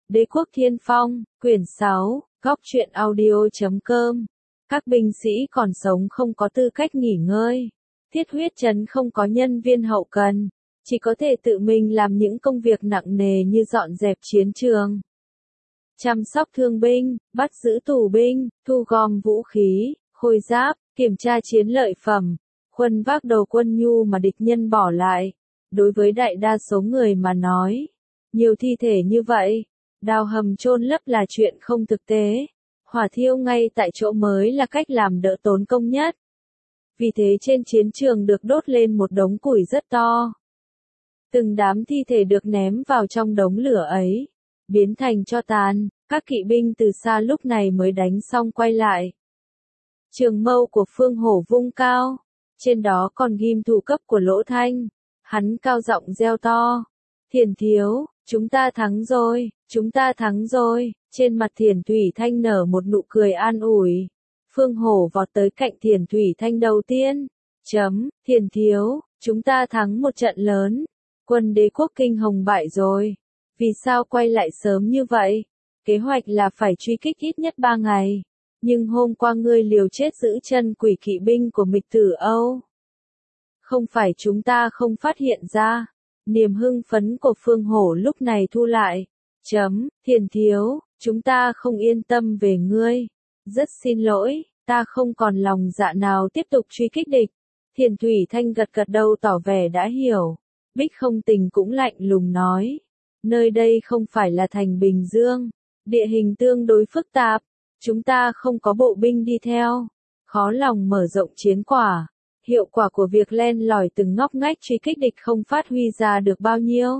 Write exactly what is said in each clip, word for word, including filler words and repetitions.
Đế quốc Thiên Phong, quyển sáu, góc truyện audio.com. Các binh sĩ còn sống không có tư cách nghỉ ngơi. Thiết huyết trấn không có nhân viên hậu cần, chỉ có thể tự mình làm những công việc nặng nề như dọn dẹp chiến trường, chăm sóc thương binh, bắt giữ tù binh, thu gom vũ khí, khôi giáp, kiểm tra chiến lợi phẩm, khuân vác đầu quân nhu mà địch nhân bỏ lại. Đối với đại đa số người mà nói, nhiều thi thể như vậy, đào hầm chôn lấp là chuyện không thực tế. Hỏa thiêu ngay tại chỗ mới là cách làm đỡ tốn công nhất. Vì thế trên chiến trường được đốt lên một đống củi rất to. Từng đám thi thể được ném vào trong đống lửa ấy, biến thành tro tàn. Các kỵ binh từ xa lúc này mới đánh xong quay lại. Trường mâu của Phương Hổ vung cao, trên đó còn ghim thủ cấp của Lỗ Thanh. Hắn cao giọng reo to: Thiền thiếu, chúng ta thắng rồi, chúng ta thắng rồi. Trên mặt Thiền Thủy Thanh nở một nụ cười an ủi. Phương Hổ vọt tới cạnh Thiền Thủy Thanh đầu tiên. Chấm, Thiền thiếu, chúng ta thắng một trận lớn. Quân Đế quốc Kinh Hồng bại rồi. Vì sao quay lại sớm như vậy? Kế hoạch là phải truy kích ít nhất ba ngày. Nhưng hôm qua ngươi liều chết giữ chân quỷ kỵ binh của Mịch Tử Âu. Không phải chúng ta không phát hiện ra. Niềm hưng phấn của Phương Hổ lúc này thu lại. Chấm, Thiền thiếu, chúng ta không yên tâm về ngươi. Rất xin lỗi, ta không còn lòng dạ nào tiếp tục truy kích địch. Thiền Thủy Thanh gật gật đầu tỏ vẻ đã hiểu. Bích Không Tình cũng lạnh lùng nói. Nơi đây không phải là thành Bình Dương. Địa hình tương đối phức tạp. Chúng ta không có bộ binh đi theo. Khó lòng mở rộng chiến quả. Hiệu quả của việc len lỏi từng ngóc ngách truy kích địch không phát huy ra được bao nhiêu.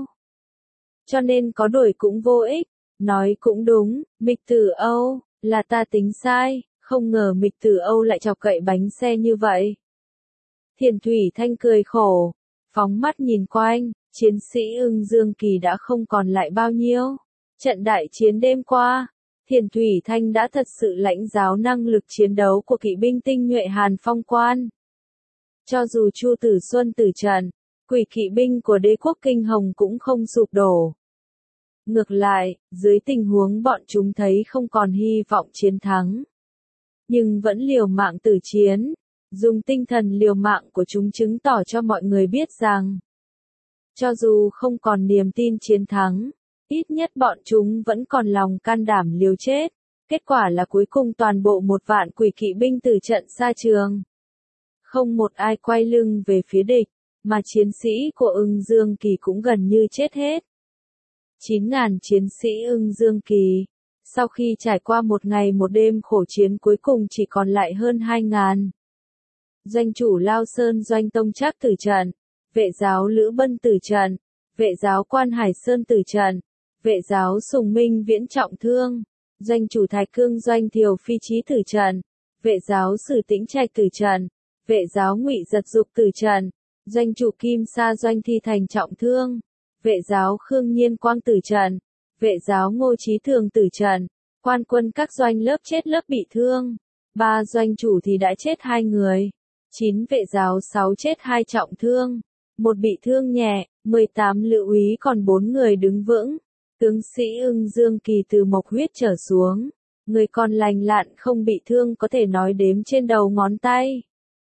Cho nên có đuổi cũng vô ích. Nói cũng đúng, Mịch Tử Âu, là ta tính sai, không ngờ Mịch Tử Âu lại chọc cậy bánh xe như vậy. Thiền Thủy Thanh cười khổ, phóng mắt nhìn quanh, chiến sĩ Ưng Dương Kỳ đã không còn lại bao nhiêu. Trận đại chiến đêm qua, Thiền Thủy Thanh đã thật sự lãnh giáo năng lực chiến đấu của kỵ binh tinh nhuệ Hàn Phong Quan. Cho dù Chu Tử Xuân tử trận, quỷ kỵ binh của Đế quốc Kinh Hồng cũng không sụp đổ. Ngược lại, dưới tình huống bọn chúng thấy không còn hy vọng chiến thắng, nhưng vẫn liều mạng tử chiến, dùng tinh thần liều mạng của chúng chứng tỏ cho mọi người biết rằng, cho dù không còn niềm tin chiến thắng, ít nhất bọn chúng vẫn còn lòng can đảm liều chết. Kết quả là cuối cùng toàn bộ một vạn quỷ kỵ binh từ trận xa trường. Không một ai quay lưng về phía địch, mà chiến sĩ của Ưng Dương Kỳ cũng gần như chết hết. chín nghìn chiến sĩ Ưng Dương Kỳ, sau khi trải qua một ngày một đêm khổ chiến cuối cùng chỉ còn lại hơn hai nghìn. Doanh chủ Lao Sơn Doanh Tông Trác tử trận, vệ giáo Lữ Bân tử trận, vệ giáo Quan Hải Sơn tử trận, vệ giáo Sùng Minh Viễn trọng thương, doanh chủ Thái Cương Doanh Thiều Phi Chí tử trận, vệ giáo Sử Tĩnh Trạch tử trận, vệ giáo Ngụy Giật Dục tử trận, doanh chủ Kim Sa Doanh Thi Thành trọng thương, vệ giáo Khương Nhiên Quang tử trận, vệ giáo Ngô Chí Thường tử trận, quan quân các doanh lớp chết lớp bị thương, ba doanh chủ thì đã chết hai người, chín vệ giáo sáu chết hai trọng thương, một bị thương nhẹ, mười tám lự úy còn bốn người đứng vững. Tướng sĩ Ưng Dương Kỳ từ Mộc Huyết trở xuống, người còn lành lặn không bị thương có thể nói đếm trên đầu ngón tay.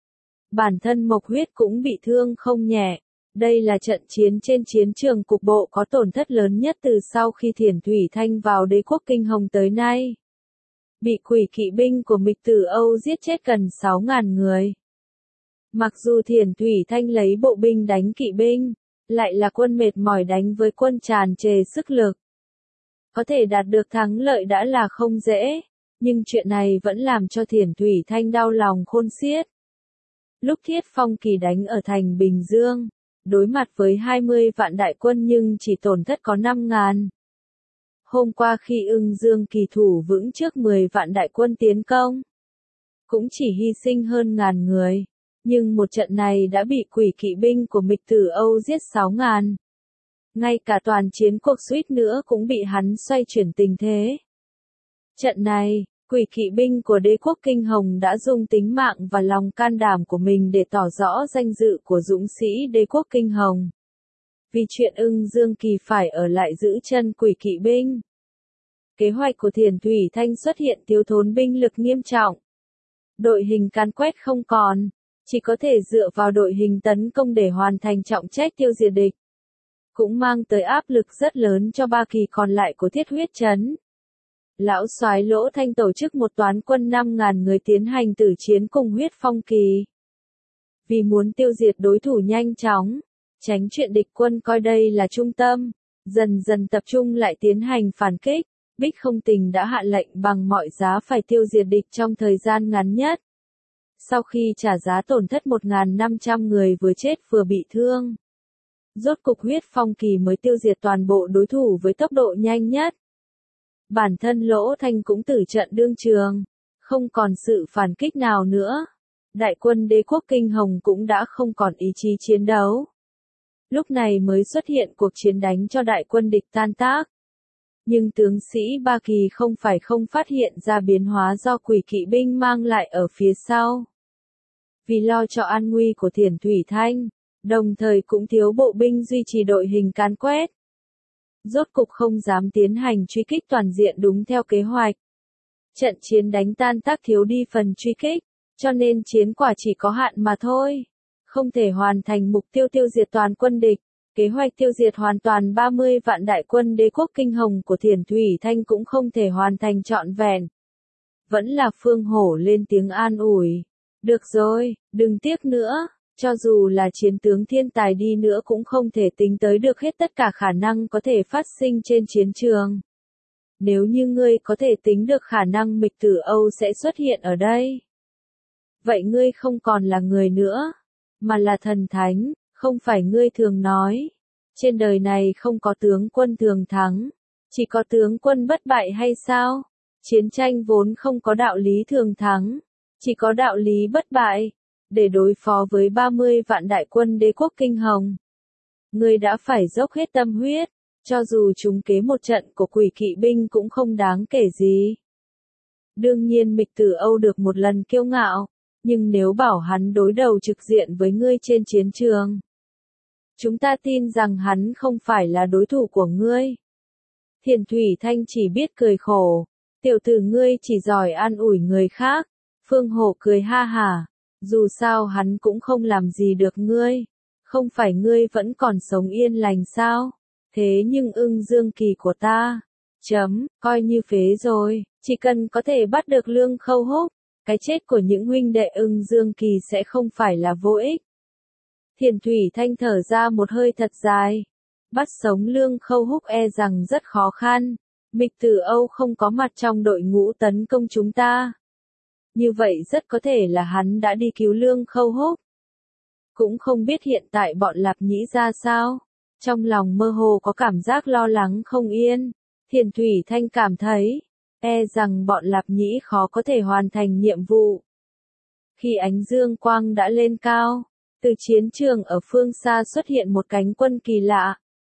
Bản thân Mộc Huyết cũng bị thương không nhẹ. Đây là trận chiến trên chiến trường cục bộ có tổn thất lớn nhất từ sau khi Thiền Thủy Thanh vào Đế quốc Kinh Hồng tới nay. Bị quỷ kỵ binh của Mịch Tử Âu giết chết gần sáu nghìn người. Mặc dù Thiền Thủy Thanh lấy bộ binh đánh kỵ binh, lại là quân mệt mỏi đánh với quân tràn trề sức lực. Có thể đạt được thắng lợi đã là không dễ, nhưng chuyện này vẫn làm cho Thiền Thủy Thanh đau lòng khôn xiết. Lúc Thiết Phong Kỳ đánh ở thành Bình Dương, đối mặt với hai mươi vạn đại quân nhưng chỉ tổn thất có năm nghìn. Hôm qua khi Ưng Dương Kỳ thủ vững trước mười vạn đại quân tiến công, cũng chỉ hy sinh hơn ngàn người. Nhưng một trận này đã bị quỷ kỵ binh của Mịch Tử Âu giết sáu nghìn. Ngay cả toàn chiến cuộc suýt nữa cũng bị hắn xoay chuyển tình thế. Trận này, quỷ kỵ binh của Đế quốc Kinh Hồng đã dùng tính mạng và lòng can đảm của mình để tỏ rõ danh dự của dũng sĩ Đế quốc Kinh Hồng. Vì chuyện Ưng Dương Kỳ phải ở lại giữ chân quỷ kỵ binh, Kế hoạch của Thiền Thủy Thanh xuất hiện thiếu thốn binh lực nghiêm trọng. Đội hình càn quét không còn, chỉ có thể dựa vào đội hình tấn công để hoàn thành trọng trách tiêu diệt địch. Cũng mang tới áp lực rất lớn cho ba kỳ còn lại của Thiết Huyết Trấn. Lão soái Lỗ Thanh tổ chức một toán quân năm ngàn người tiến hành tử chiến cùng Huyết Phong Kỳ. Vì muốn tiêu diệt đối thủ nhanh chóng, tránh chuyện địch quân coi đây là trung tâm, dần dần tập trung lại tiến hành phản kích, Bích Không Tình đã hạ lệnh bằng mọi giá phải tiêu diệt địch trong thời gian ngắn nhất. Sau khi trả giá tổn thất một nghìn năm trăm người vừa chết vừa bị thương, rốt cục Huyết Phong Kỳ mới tiêu diệt toàn bộ đối thủ với tốc độ nhanh nhất. Bản thân Lỗ Thanh cũng tử trận đương trường, không còn sự phản kích nào nữa. Đại quân Đế quốc Kinh Hồng cũng đã không còn ý chí chiến đấu. Lúc này mới xuất hiện cuộc chiến đánh cho đại quân địch tan tác. Nhưng tướng sĩ Ba Kỳ không phải không phát hiện ra biến hóa do quỷ kỵ binh mang lại ở phía sau. Vì lo cho an nguy của Thiền Thủy Thanh, đồng thời cũng thiếu bộ binh duy trì đội hình càn quét. Rốt cục không dám tiến hành truy kích toàn diện đúng theo kế hoạch. Trận chiến đánh tan tác thiếu đi phần truy kích, cho nên chiến quả chỉ có hạn mà thôi. Không thể hoàn thành mục tiêu tiêu diệt toàn quân địch. Kế hoạch tiêu diệt hoàn toàn ba mươi vạn đại quân Đế quốc Kinh Hồng của Thiền Thủy Thanh cũng không thể hoàn thành trọn vẹn. Vẫn là Phương Hổ lên tiếng an ủi. Được rồi, đừng tiếc nữa. Cho dù là chiến tướng thiên tài đi nữa cũng không thể tính tới được hết tất cả khả năng có thể phát sinh trên chiến trường. Nếu như ngươi có thể tính được khả năng Mịch Tử Âu sẽ xuất hiện ở đây, vậy ngươi không còn là người nữa, mà là thần thánh, không phải ngươi thường nói. Trên đời này không có tướng quân thường thắng, chỉ có tướng quân bất bại hay sao? Chiến tranh vốn không có đạo lý thường thắng, chỉ có đạo lý bất bại. Để đối phó với ba mươi vạn đại quân Đế quốc Kinh Hồng, ngươi đã phải dốc hết tâm huyết, cho dù trúng kế một trận của quỷ kỵ binh cũng không đáng kể gì. Đương nhiên Mịch Tử Âu được một lần kiêu ngạo, nhưng nếu bảo hắn đối đầu trực diện với ngươi trên chiến trường, chúng ta tin rằng hắn không phải là đối thủ của ngươi. Thiền Thủy Thanh chỉ biết cười khổ, tiểu tử ngươi chỉ giỏi an ủi người khác. Phương Hổ cười ha hả. Dù sao hắn cũng không làm gì được ngươi, không phải ngươi vẫn còn sống yên lành sao? Thế nhưng Ưng Dương Kỳ của ta, chấm, coi như phế rồi, chỉ cần có thể bắt được Lương Khâu Húc, cái chết của những huynh đệ Ưng Dương Kỳ sẽ không phải là vô ích. Thiền Thủy Thanh thở ra một hơi thật dài, bắt sống Lương Khâu Húc e rằng rất khó khăn, Mịch Tử Âu không có mặt trong đội ngũ tấn công chúng ta. Như vậy rất có thể là hắn đã đi cứu Lương Khâu Húc. Cũng không biết hiện tại bọn Lạp Nhĩ ra sao. Trong lòng mơ hồ có cảm giác lo lắng không yên. Thiền Thủy Thanh cảm thấy, e rằng bọn Lạp Nhĩ khó có thể hoàn thành nhiệm vụ. Khi ánh dương quang đã lên cao, từ chiến trường ở phương xa xuất hiện một cánh quân kỳ lạ.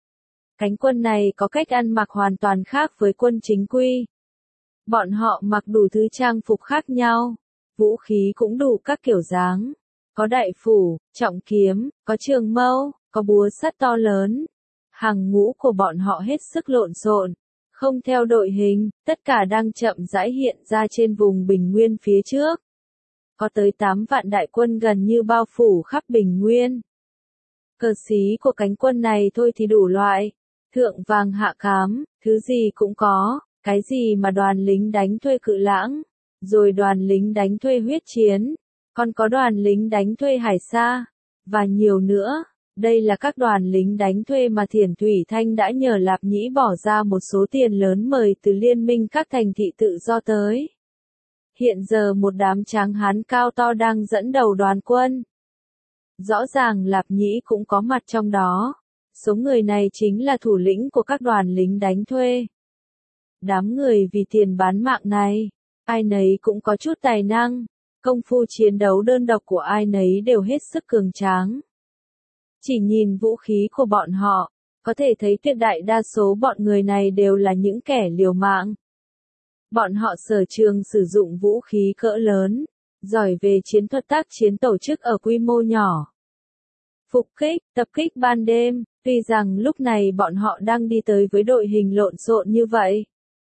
Cánh quân này có cách ăn mặc hoàn toàn khác với quân chính quy. Bọn họ mặc đủ thứ trang phục khác nhau, vũ khí cũng đủ các kiểu dáng, có đại phủ, trọng kiếm, có trường mâu, có búa sắt to lớn. Hàng ngũ của bọn họ hết sức lộn xộn, không theo đội hình, tất cả đang chậm rãi hiện ra trên vùng Bình Nguyên phía trước. Có tới tám vạn đại quân gần như bao phủ khắp Bình Nguyên. Cờ xí của cánh quân này thôi thì đủ loại, thượng vàng hạ cám, thứ gì cũng có. Cái gì mà đoàn lính đánh thuê Cự Lãng, rồi đoàn lính đánh thuê Huyết Chiến, còn có đoàn lính đánh thuê Hải Sa, và nhiều nữa. Đây là các đoàn lính đánh thuê mà Thiền Thủy Thanh đã nhờ Lạp Nhĩ bỏ ra một số tiền lớn mời từ liên minh các thành thị tự do tới. Hiện giờ một đám tráng hán cao to đang dẫn đầu đoàn quân. Rõ ràng Lạp Nhĩ cũng có mặt trong đó. Số người này chính là thủ lĩnh của các đoàn lính đánh thuê. Đám người vì tiền bán mạng này, ai nấy cũng có chút tài năng, công phu chiến đấu đơn độc của ai nấy đều hết sức cường tráng. Chỉ nhìn vũ khí của bọn họ, có thể thấy tuyệt đại đa số bọn người này đều là những kẻ liều mạng. Bọn họ sở trường sử dụng vũ khí cỡ lớn, giỏi về chiến thuật tác chiến tổ chức ở quy mô nhỏ. Phục kích, tập kích ban đêm, tuy rằng lúc này bọn họ đang đi tới với đội hình lộn xộn như vậy.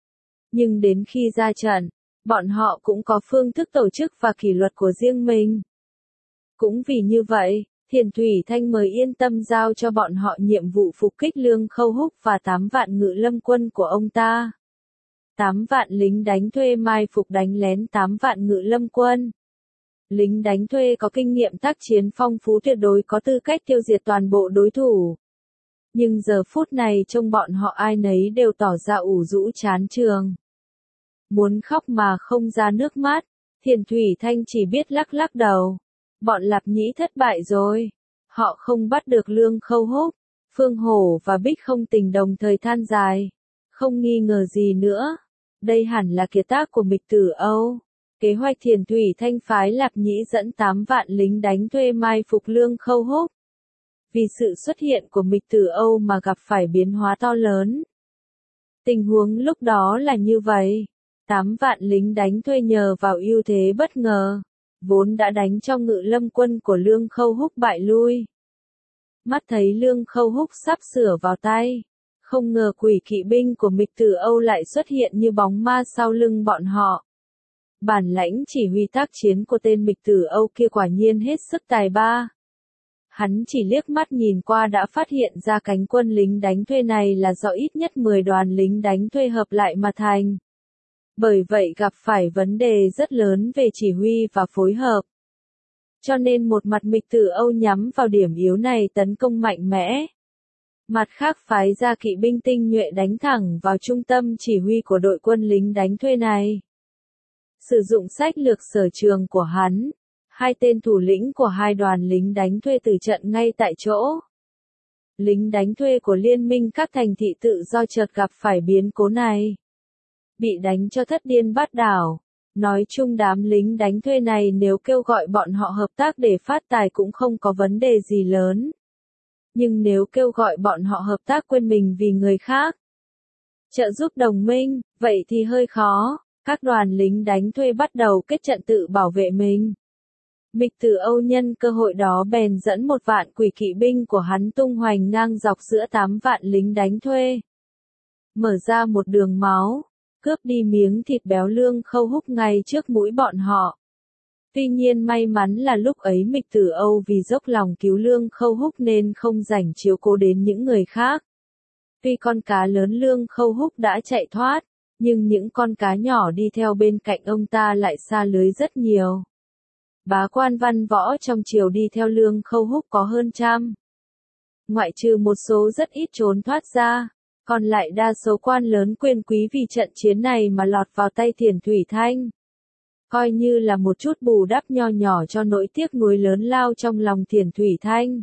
Nhưng đến khi ra trận, bọn họ cũng có phương thức tổ chức và kỷ luật của riêng mình. Cũng vì như vậy, Thiền Thủy Thanh mới yên tâm giao cho bọn họ nhiệm vụ phục kích Lương Khâu Húc và tám vạn ngự lâm quân của ông ta. tám vạn lính đánh thuê mai phục đánh lén tám vạn ngự lâm quân. Lính đánh thuê có kinh nghiệm tác chiến phong phú tuyệt đối có tư cách tiêu diệt toàn bộ đối thủ. Nhưng giờ phút này trông bọn họ ai nấy đều tỏ ra ủ rũ chán trường. Muốn khóc mà không ra nước mắt, Thiền Thủy Thanh chỉ biết lắc lắc đầu. Bọn Lạp Nhĩ thất bại rồi. Họ không bắt được Lương Khâu Húc. Phương Hổ và Bích Không Tình đồng thời than dài. Không nghi ngờ gì nữa. Đây hẳn là kiệt tác của Mịch Tử Âu. Kế hoạch Thiền Thủy Thanh phái Lạp Nhĩ dẫn tám vạn lính đánh thuê mai phục Lương Khâu Húc. Vì sự xuất hiện của Mịch Tử Âu mà gặp phải biến hóa to lớn. Tình huống lúc đó là như vậy. tám vạn lính đánh thuê nhờ vào ưu thế bất ngờ. Vốn đã đánh cho ngự lâm quân của Lương Khâu Húc bại lui. Mắt thấy Lương Khâu Húc sắp sửa vào tay. Không ngờ quỷ kỵ binh của Mịch Tử Âu lại xuất hiện như bóng ma sau lưng bọn họ. Bản lãnh chỉ huy tác chiến của tên Mịch Tử Âu kia quả nhiên hết sức tài ba. Hắn chỉ liếc mắt nhìn qua đã phát hiện ra cánh quân lính đánh thuê này là do ít nhất mười đoàn lính đánh thuê hợp lại mà thành. Bởi vậy gặp phải vấn đề rất lớn về chỉ huy và phối hợp. Cho nên một mặt Mịch Tử Âu nhắm vào điểm yếu này tấn công mạnh mẽ. Mặt khác phái ra kỵ binh tinh nhuệ đánh thẳng vào trung tâm chỉ huy của đội quân lính đánh thuê này. Sử dụng sách lược sở trường của hắn, hai tên thủ lĩnh của hai đoàn lính đánh thuê từ trận ngay tại chỗ. Lính đánh thuê của liên minh các thành thị tự do chợt gặp phải biến cố này. Bị đánh cho thất điên bát đảo. Nói chung đám lính đánh thuê này nếu kêu gọi bọn họ hợp tác để phát tài cũng không có vấn đề gì lớn. Nhưng nếu kêu gọi bọn họ hợp tác quên mình vì người khác, trợ giúp đồng minh, vậy thì hơi khó. Các đoàn lính đánh thuê bắt đầu kết trận tự bảo vệ mình. Mịch Tử Âu nhân cơ hội đó bèn dẫn một vạn quỷ kỵ binh của hắn tung hoành ngang dọc giữa tám vạn lính đánh thuê. Mở ra một đường máu, cướp đi miếng thịt béo Lương Khâu Húc ngay trước mũi bọn họ. Tuy nhiên may mắn là lúc ấy Mịch Tử Âu vì dốc lòng cứu Lương Khâu Húc nên không rảnh chiếu cố đến những người khác. Tuy con cá lớn Lương Khâu Húc đã chạy thoát, nhưng những con cá nhỏ đi theo bên cạnh ông ta lại xa lưới rất nhiều. Bá quan văn võ trong triều đi theo Lương Khâu Húc có hơn trăm. Ngoại trừ một số rất ít trốn thoát ra, còn lại đa số quan lớn quyền quý vì trận chiến này mà lọt vào tay Thiền Thủy Thanh. Coi như là một chút bù đắp nho nhỏ cho nỗi tiếc nuối lớn lao trong lòng Thiền Thủy Thanh.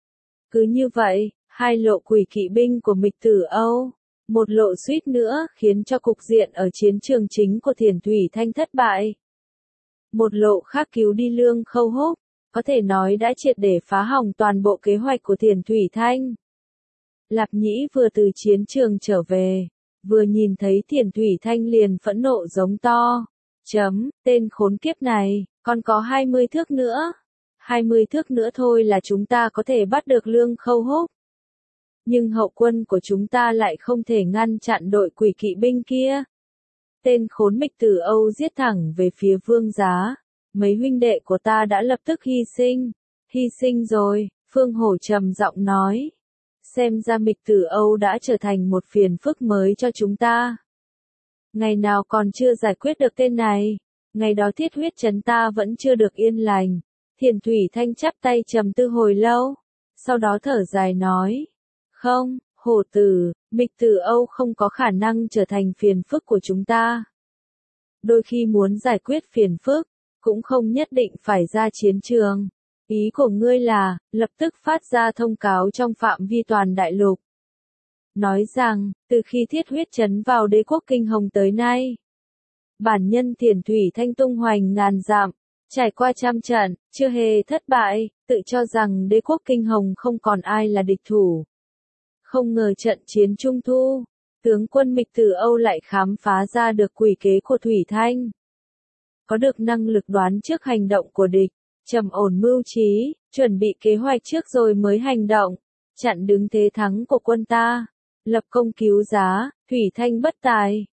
Cứ như vậy, hai lộ quỷ kỵ binh của Mịch Tử Âu, một lộ suýt nữa khiến cho cục diện ở chiến trường chính của Thiền Thủy Thanh thất bại. Một lộ khác cứu đi Lương Khâu Húc, có thể nói đã triệt để phá hỏng toàn bộ kế hoạch của Thiền Thủy Thanh. Lạp Nhĩ vừa từ chiến trường trở về, vừa nhìn thấy Thiền Thủy Thanh liền phẫn nộ giống to. Chấm, tên khốn kiếp này, còn có hai mươi thước nữa. hai mươi thước nữa thôi là chúng ta có thể bắt được Lương Khâu Húc. Nhưng hậu quân của chúng ta lại không thể ngăn chặn đội quỷ kỵ binh kia. Tên khốn Mịch Tử Âu giết thẳng về phía Vương Giá. Mấy huynh đệ của ta đã lập tức hy sinh. Hy sinh rồi, Phương Hổ trầm giọng nói. Xem ra Mịch Tử Âu đã trở thành một phiền phức mới cho chúng ta. Ngày nào còn chưa giải quyết được tên này, ngày đó thiết huyết trấn ta vẫn chưa được yên lành. Thiền Thủy Thanh chắp tay trầm tư hồi lâu, sau đó thở dài nói. Không, Hổ tử, Mịch Tử Âu không có khả năng trở thành phiền phức của chúng ta. Đôi khi muốn giải quyết phiền phức, cũng không nhất định phải ra chiến trường. Ý của ngươi là, lập tức phát ra thông cáo trong phạm vi toàn đại lục. Nói rằng, từ khi thiết huyết trấn vào đế quốc Kinh Hồng tới nay, bản nhân Thiền Thủy Thanh tung hoành ngàn dặm, trải qua trăm trận, chưa hề thất bại, tự cho rằng đế quốc Kinh Hồng không còn ai là địch thủ. Không ngờ trận chiến Trung Thu, tướng quân Mịch Tử Âu lại khám phá ra được quỷ kế của Thủy Thanh. Có được năng lực đoán trước hành động của địch, trầm ổn mưu trí, chuẩn bị kế hoạch trước rồi mới hành động, chặn đứng thế thắng của quân ta, lập công cứu giá, Thủy Thanh bất tài,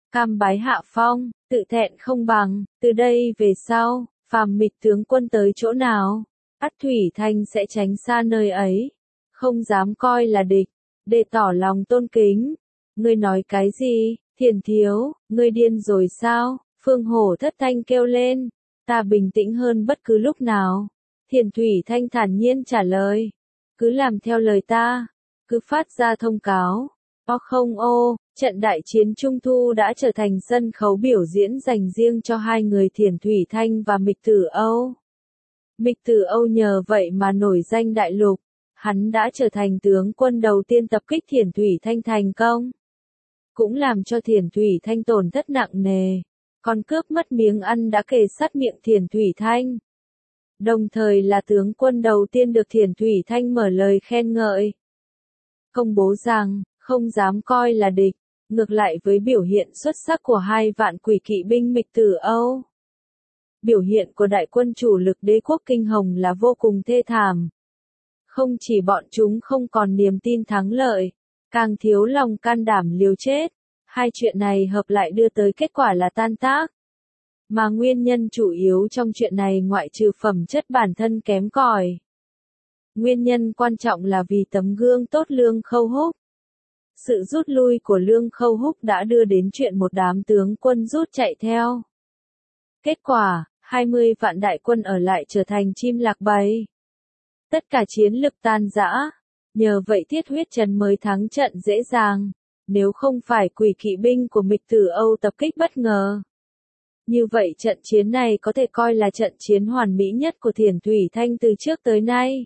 cam bái hạ phong, tự thẹn không bằng, từ đây về sau, phàm Mịch tướng quân tới chỗ nào, ắt Thủy Thanh sẽ tránh xa nơi ấy, không dám coi là địch, để tỏ lòng tôn kính. Ngươi nói cái gì, Thiền thiếu, ngươi điên rồi sao? Phương Hổ thất thanh kêu lên, ta bình tĩnh hơn bất cứ lúc nào. Thiền Thủy Thanh thản nhiên trả lời, cứ làm theo lời ta, cứ phát ra thông cáo. O không ô, trận đại chiến Trung Thu đã trở thành sân khấu biểu diễn dành riêng cho hai người Thiền Thủy Thanh và Mịch Tử Âu. Mịch Tử Âu nhờ vậy mà nổi danh đại lục, hắn đã trở thành tướng quân đầu tiên tập kích Thiền Thủy Thanh thành công. Cũng làm cho Thiền Thủy Thanh tổn thất nặng nề, còn cướp mất miếng ăn đã kề sát miệng Thiền Thủy Thanh. Đồng thời là tướng quân đầu tiên được Thiền Thủy Thanh mở lời khen ngợi. Công bố rằng, không dám coi là địch, ngược lại với biểu hiện xuất sắc của hai vạn quỷ kỵ binh Mịch Tử Âu. Biểu hiện của đại quân chủ lực đế quốc Kinh Hồng là vô cùng thê thảm. Không chỉ bọn chúng không còn niềm tin thắng lợi, càng thiếu lòng can đảm liều chết, hai chuyện này hợp lại đưa tới kết quả là tan tác. Mà nguyên nhân chủ yếu trong chuyện này ngoại trừ phẩm chất bản thân kém cỏi. Nguyên nhân quan trọng là vì tấm gương tốt Lương Khâu Húc. Sự rút lui của Lương Khâu Húc đã đưa đến chuyện một đám tướng quân rút chạy theo. Kết quả, hai mươi vạn đại quân ở lại trở thành chim lạc bầy. Tất cả chiến lực tan rã, nhờ vậy Thiết Huyết Trấn mới thắng trận dễ dàng, nếu không phải quỷ kỵ binh của Mịch Tử Âu tập kích bất ngờ. Như vậy trận chiến này có thể coi là trận chiến hoàn mỹ nhất của Thiền Thủy Thanh từ trước tới nay.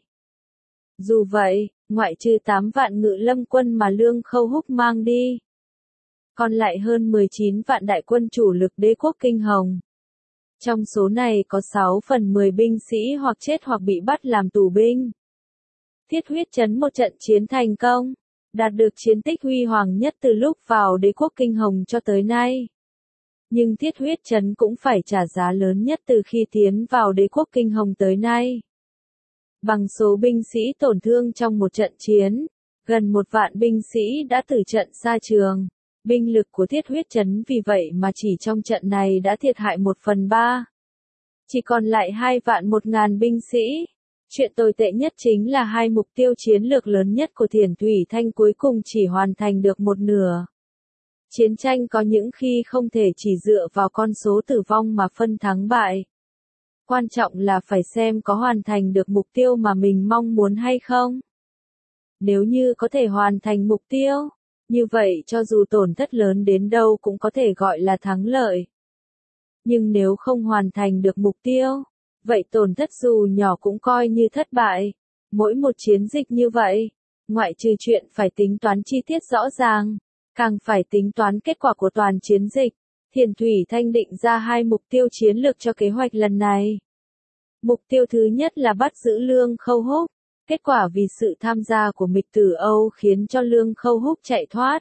Dù vậy, ngoại trừ tám vạn ngự lâm quân mà Lương Khâu Húc mang đi, còn lại hơn mười chín vạn đại quân chủ lực đế quốc Kinh Hồng. Trong số này có sáu phần mười binh sĩ hoặc chết hoặc bị bắt làm tù binh. Thiết Huyết Trấn một trận chiến thành công, đạt được chiến tích huy hoàng nhất từ lúc vào đế quốc Kinh Hồng cho tới nay. Nhưng Thiết Huyết Trấn cũng phải trả giá lớn nhất từ khi tiến vào đế quốc Kinh Hồng tới nay. Bằng số binh sĩ tổn thương trong một trận chiến, gần một vạn binh sĩ đã tử trận xa trường. Binh lực của Thiết Huyết Trấn vì vậy mà chỉ trong trận này đã thiệt hại một phần ba. Chỉ còn lại hai vạn một ngàn binh sĩ. Chuyện tồi tệ nhất chính là hai mục tiêu chiến lược lớn nhất của Thiền Thủy Thanh cuối cùng chỉ hoàn thành được một nửa. Chiến tranh có những khi không thể chỉ dựa vào con số tử vong mà phân thắng bại. Quan trọng là phải xem có hoàn thành được mục tiêu mà mình mong muốn hay không. Nếu như có thể hoàn thành mục tiêu, như vậy cho dù tổn thất lớn đến đâu cũng có thể gọi là thắng lợi. Nhưng nếu không hoàn thành được mục tiêu, vậy tổn thất dù nhỏ cũng coi như thất bại. Mỗi một chiến dịch như vậy, ngoại trừ chuyện phải tính toán chi tiết rõ ràng, càng phải tính toán kết quả của toàn chiến dịch. Thiền Thủy Thanh định ra hai mục tiêu chiến lược cho kế hoạch lần này. Mục tiêu thứ nhất là bắt giữ Lương Khâu Húc. Kết quả vì sự tham gia của Mịch Tử Âu khiến cho Lương Khâu Húc chạy thoát.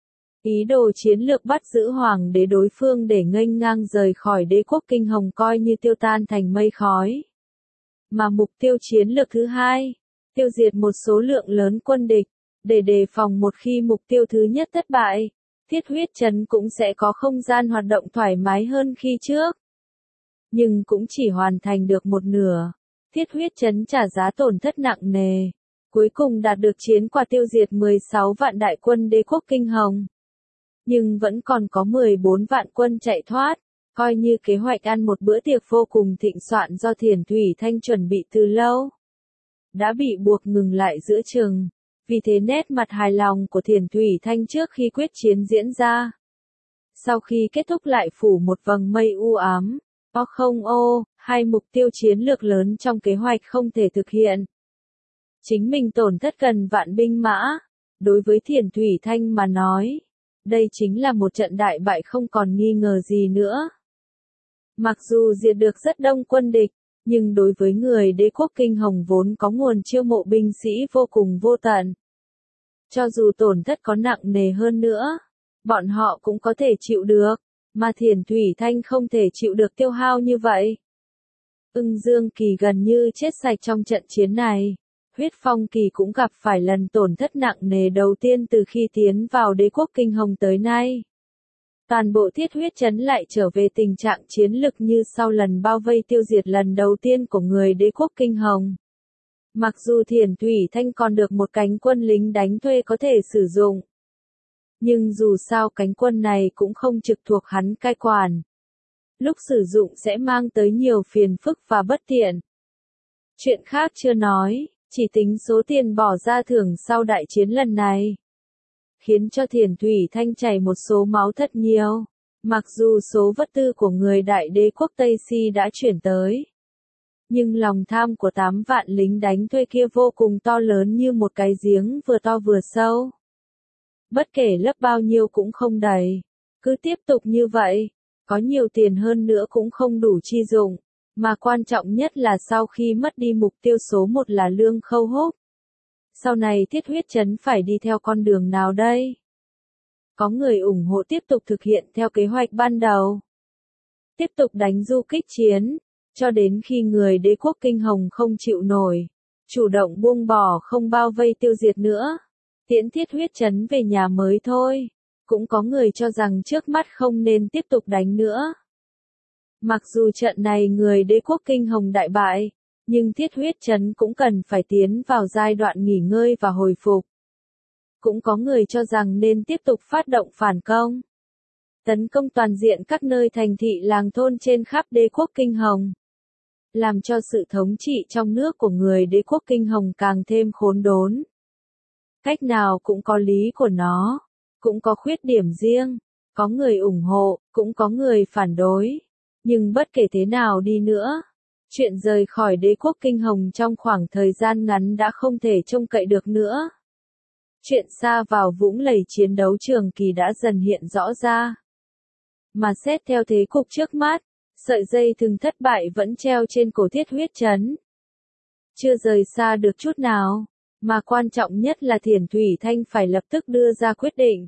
Ý đồ chiến lược bắt giữ hoàng đế đối phương để nghênh ngang rời khỏi đế quốc Kinh Hồng coi như tiêu tan thành mây khói. Mà mục tiêu chiến lược thứ hai, tiêu diệt một số lượng lớn quân địch, để đề phòng một khi mục tiêu thứ nhất thất bại, Thiết Huyết Trấn cũng sẽ có không gian hoạt động thoải mái hơn khi trước. Nhưng cũng chỉ hoàn thành được một nửa. Thiết Huyết Trấn trả giá tổn thất nặng nề, cuối cùng đạt được chiến quả tiêu diệt mười sáu vạn đại quân đế quốc Kinh Hồng. Nhưng vẫn còn có mười bốn vạn quân chạy thoát, coi như kế hoạch ăn một bữa tiệc vô cùng thịnh soạn do Thiền Thủy Thanh chuẩn bị từ lâu. Đã bị buộc ngừng lại giữa chừng, vì thế nét mặt hài lòng của Thiền Thủy Thanh trước khi quyết chiến diễn ra. Sau khi kết thúc lại phủ một vầng mây u ám. O không ô, hai mục tiêu chiến lược lớn trong kế hoạch không thể thực hiện. Chính mình tổn thất gần vạn binh mã. Đối với Thiền Thủy Thanh mà nói, đây chính là một trận đại bại không còn nghi ngờ gì nữa. Mặc dù diệt được rất đông quân địch, nhưng đối với người đế quốc Kinh Hồng vốn có nguồn chiêu mộ binh sĩ vô cùng vô tận. Cho dù tổn thất có nặng nề hơn nữa, bọn họ cũng có thể chịu được. Mà Thiền Thủy Thanh không thể chịu được tiêu hao như vậy. Ưng Dương Kỳ gần như chết sạch trong trận chiến này. Huyết Phong Kỳ cũng gặp phải lần tổn thất nặng nề đầu tiên từ khi tiến vào đế quốc Kinh Hồng tới nay. Toàn bộ Thiết Huyết Trấn lại trở về tình trạng chiến lực như sau lần bao vây tiêu diệt lần đầu tiên của người đế quốc Kinh Hồng. Mặc dù Thiền Thủy Thanh còn được một cánh quân lính đánh thuê có thể sử dụng, nhưng dù sao cánh quân này cũng không trực thuộc hắn cai quản. Lúc sử dụng sẽ mang tới nhiều phiền phức và bất tiện. Chuyện khác chưa nói, chỉ tính số tiền bỏ ra thưởng sau đại chiến lần này, khiến cho Thiền Thủy Thanh chảy một số máu thật nhiều. Mặc dù số vật tư của người đại đế quốc Tây Si đã chuyển tới, nhưng lòng tham của tám vạn lính đánh thuê kia vô cùng to lớn như một cái giếng vừa to vừa sâu. Bất kể lấp bao nhiêu cũng không đầy. Cứ tiếp tục như vậy, có nhiều tiền hơn nữa cũng không đủ chi dụng. Mà quan trọng nhất là sau khi mất đi mục tiêu số một là Lương Khâu Húc, sau này Thiết Huyết Trấn phải đi theo con đường nào đây? Có người ủng hộ tiếp tục thực hiện theo kế hoạch ban đầu. Tiếp tục đánh du kích chiến, cho đến khi người đế quốc Kinh Hồng không chịu nổi, chủ động buông bỏ không bao vây tiêu diệt nữa, tiễn Thiết Huyết Trấn về nhà mới thôi. Cũng có người cho rằng trước mắt không nên tiếp tục đánh nữa. Mặc dù trận này người đế quốc Kinh Hồng đại bại, nhưng Thiết Huyết Trấn cũng cần phải tiến vào giai đoạn nghỉ ngơi và hồi phục. Cũng có người cho rằng nên tiếp tục phát động phản công, tấn công toàn diện các nơi thành thị làng thôn trên khắp đế quốc Kinh Hồng, làm cho sự thống trị trong nước của người đế quốc Kinh Hồng càng thêm khốn đốn. Cách nào cũng có lý của nó, cũng có khuyết điểm riêng, có người ủng hộ, cũng có người phản đối. Nhưng bất kể thế nào đi nữa, chuyện rời khỏi đế quốc Kinh Hồng trong khoảng thời gian ngắn đã không thể trông cậy được nữa. Chuyện xa vào vũng lầy chiến đấu trường kỳ đã dần hiện rõ ra. Mà xét theo thế cục trước mắt, sợi dây thừng thất bại vẫn treo trên cổ Thiết Huyết Trấn, chưa rời xa được chút nào, mà quan trọng nhất là Thiền Thủy Thanh phải lập tức đưa ra quyết định.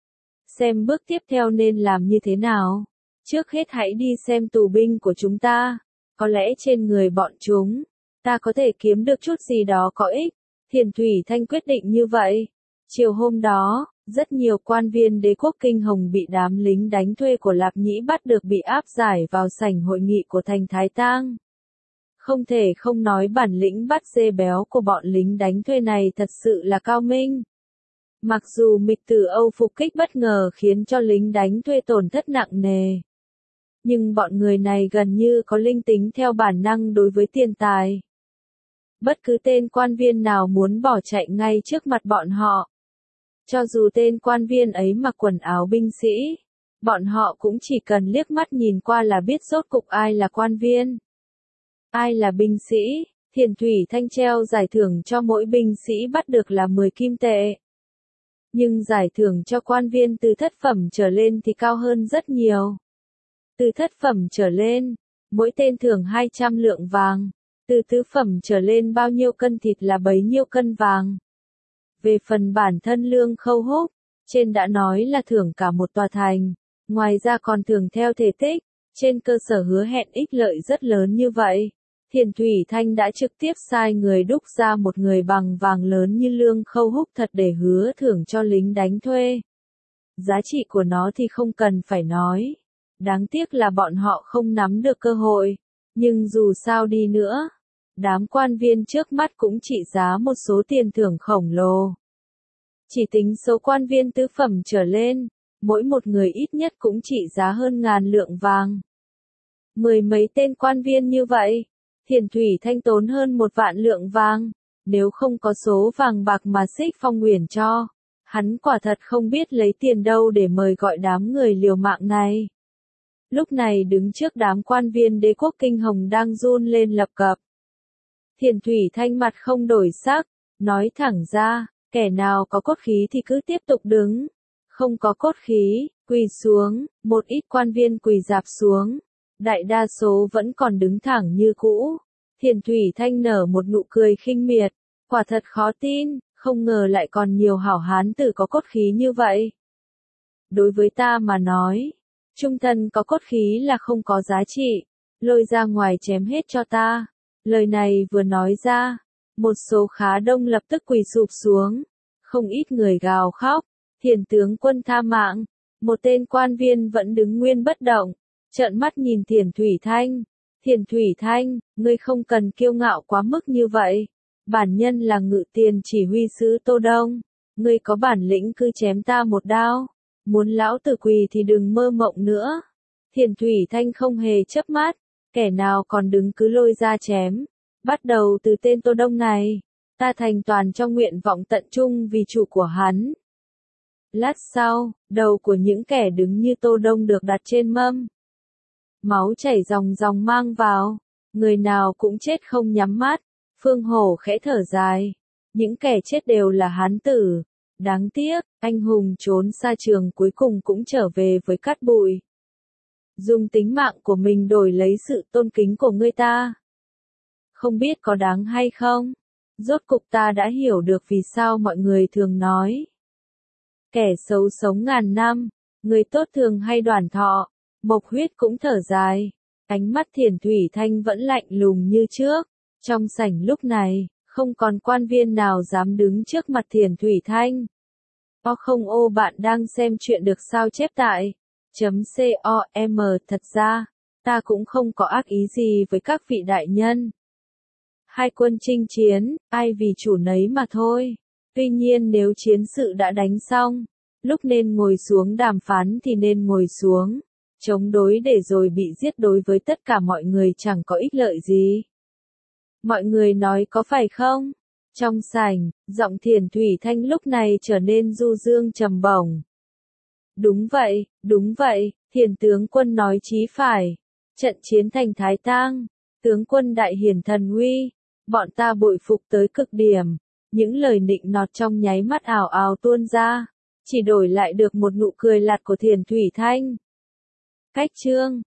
Xem bước tiếp theo nên làm như thế nào. Trước hết hãy đi xem tù binh của chúng ta, có lẽ trên người bọn chúng, ta có thể kiếm được chút gì đó có ích. Thiền Thủy Thanh quyết định như vậy. Chiều hôm đó, rất nhiều quan viên đế quốc Kinh Hồng bị đám lính đánh thuê của Lạp Nhĩ bắt được bị áp giải vào sảnh hội nghị của thành Thái Tang. Không thể không nói bản lĩnh bắt dê béo của bọn lính đánh thuê này thật sự là cao minh. Mặc dù Mịch Tử Âu phục kích bất ngờ khiến cho lính đánh thuê tổn thất nặng nề, nhưng bọn người này gần như có linh tính theo bản năng đối với tiền tài. Bất cứ tên quan viên nào muốn bỏ chạy ngay trước mặt bọn họ, cho dù tên quan viên ấy mặc quần áo binh sĩ, bọn họ cũng chỉ cần liếc mắt nhìn qua là biết rốt cục ai là quan viên, ai là binh sĩ. Thiền Thủy Thanh treo giải thưởng cho mỗi binh sĩ bắt được là mười kim tệ. Nhưng giải thưởng cho quan viên từ thất phẩm trở lên thì cao hơn rất nhiều. Từ thất phẩm trở lên, mỗi tên thưởng hai trăm lượng vàng. Từ tứ phẩm trở lên bao nhiêu cân thịt là bấy nhiêu cân vàng. Về phần bản thân Lương Khâu Húc, trên đã nói là thưởng cả một tòa thành, ngoài ra còn thưởng theo thể tích, trên cơ sở hứa hẹn ích lợi rất lớn như vậy. Thiền Thủy Thanh đã trực tiếp sai người đúc ra một người bằng vàng lớn như Lương Khâu Húc thật để hứa thưởng cho lính đánh thuê. Giá trị của nó thì không cần phải nói. Đáng tiếc là bọn họ không nắm được cơ hội. Nhưng dù sao đi nữa, đám quan viên trước mắt cũng trị giá một số tiền thưởng khổng lồ. Chỉ tính số quan viên tứ phẩm trở lên, mỗi một người ít nhất cũng trị giá hơn ngàn lượng vàng. Mười mấy tên quan viên như vậy, Thiền Thủy Thanh tốn hơn một vạn lượng vàng. Nếu không có số vàng bạc mà Xích Phong Uyển cho, hắn quả thật không biết lấy tiền đâu để mời gọi đám người liều mạng này. Lúc này đứng trước đám quan viên đế quốc Kinh Hồng đang run lên lập cập. Thiền Thủy Thanh mặt không đổi sắc, nói thẳng ra, kẻ nào có cốt khí thì cứ tiếp tục đứng, không có cốt khí, quỳ xuống. Một ít quan viên quỳ rạp xuống, đại đa số vẫn còn đứng thẳng như cũ. Thiền Thủy Thanh nở một nụ cười khinh miệt, quả thật khó tin, không ngờ lại còn nhiều hảo hán tử có cốt khí như vậy. Đối với ta mà nói, trung thân có cốt khí là không có giá trị, lôi ra ngoài chém hết cho ta. Lời này vừa nói ra, một số khá đông lập tức quỳ sụp xuống, không ít người gào khóc, Thiền tướng quân tha mạng, Một tên quan viên vẫn đứng nguyên bất động, trợn mắt nhìn Thiền Thủy Thanh. Thiền Thủy Thanh, ngươi không cần kiêu ngạo quá mức như vậy. Bản nhân là Ngự Tiền chỉ huy sứ Tô Đông. Ngươi có bản lĩnh cứ chém ta một đao. Muốn lão tử quỳ thì đừng mơ mộng nữa. Thiền Thủy Thanh không hề chớp mắt. Kẻ nào còn đứng cứ lôi ra chém. Bắt đầu từ tên Tô Đông này. Ta thành toàn cho nguyện vọng tận trung vì chủ của hắn. Lát sau, đầu của những kẻ đứng như Tô Đông được đặt trên mâm. Máu chảy ròng ròng mang vào. Người nào cũng chết không nhắm mắt. Phương Hổ khẽ thở dài. Những kẻ chết đều là hán tử. Đáng tiếc, anh hùng trốn xa trường cuối cùng cũng trở về với cát bụi. Dùng tính mạng của mình đổi lấy sự tôn kính của người ta. Không biết có đáng hay không? Rốt cục ta đã hiểu được vì sao mọi người thường nói. Kẻ xấu sống ngàn năm, người tốt thường hay đoàn thọ. Mộc Huyết cũng thở dài. Ánh mắt Thiền Thủy Thanh vẫn lạnh lùng như trước. Trong sảnh lúc này, không còn quan viên nào dám đứng trước mặt Thiền Thủy Thanh. O không ô bạn đang xem chuyện được sao chép tại chấm com. Thật ra, ta cũng không có ác ý gì với các vị đại nhân. Hai quân chinh chiến, ai vì chủ nấy mà thôi. Tuy nhiên nếu chiến sự đã đánh xong, lúc nên ngồi xuống đàm phán thì nên ngồi xuống. Chống đối để rồi bị giết đối với tất cả mọi người chẳng có ích lợi gì. Mọi người nói có phải không? Trong sảnh, giọng Thiền Thủy Thanh lúc này trở nên du dương trầm bổng. Đúng vậy, đúng vậy, Thiền tướng quân nói chí phải. Trận chiến thành Thái Tang, tướng quân đại hiển thần uy, bọn ta bội phục tới cực điểm. Những lời nịnh nọt trong nháy mắt ảo ảo tuôn ra, chỉ đổi lại được một nụ cười lạt của Thiền Thủy Thanh. Cách chương